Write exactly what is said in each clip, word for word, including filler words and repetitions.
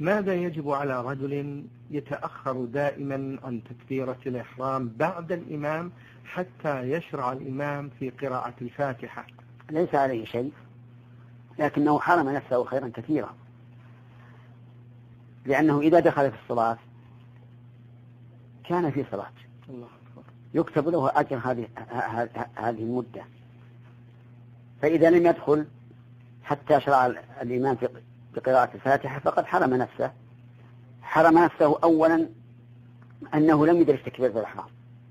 ماذا يجب على رجل يتأخر دائما عن تكبيرة الإحرام بعد الإمام حتى يشرع الإمام في قراءة الفاتحة؟ ليس عليه شيء، لكنه حرم نفسه خيرا كثيرا، لأنه إذا دخل في الصلاة كان في صلاة يكتب له أجر هذه هذه المدة، فإذا لم يدخل حتى شرع الإمام في بقراءة الفاتحة فقد حرم نفسه. حرم نفسه أولا أنه لم يدرك تكبيرة الإحرام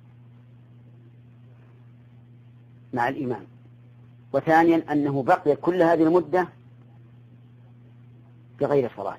مع الإمام، وثانيا أنه بقي كل هذه المدة بغير صلاة.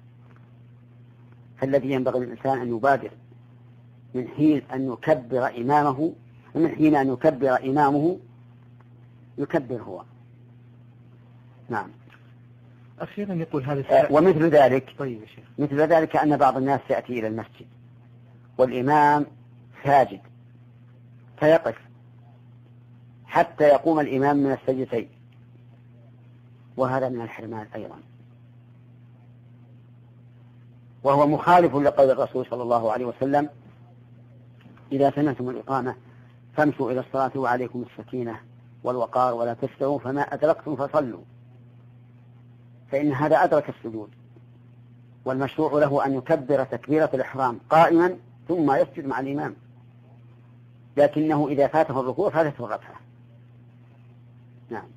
فالذي ينبغي للإنسان أن يبادر من حين أن يكبر إمامه ومن حين أن يكبر إمامه يكبر هو. نعم. أخيرا يقول هذا السؤال. ومثل ذلك طيب يا شيخ. مثل ذلك أن بعض الناس يأتي إلى المسجد والإمام ساجد فيقف حتى يقوم الإمام من السجدتين، وهذا من الحرمان أيضا، وهو مخالف لقول الرسول صلى الله عليه وسلم: إذا سمعتم الإقامة فامشوا إلى الصلاة وعليكم السكينة والوقار ولا تسرعوا فما أدركتم فصلوا، فإن هذا أدرك السجود، والمشروع له أن يكبر تكبيرة الإحرام قائما ثم يسجد مع الإمام، لكنه إذا فاته الركوع فاتته الركعة. نعم.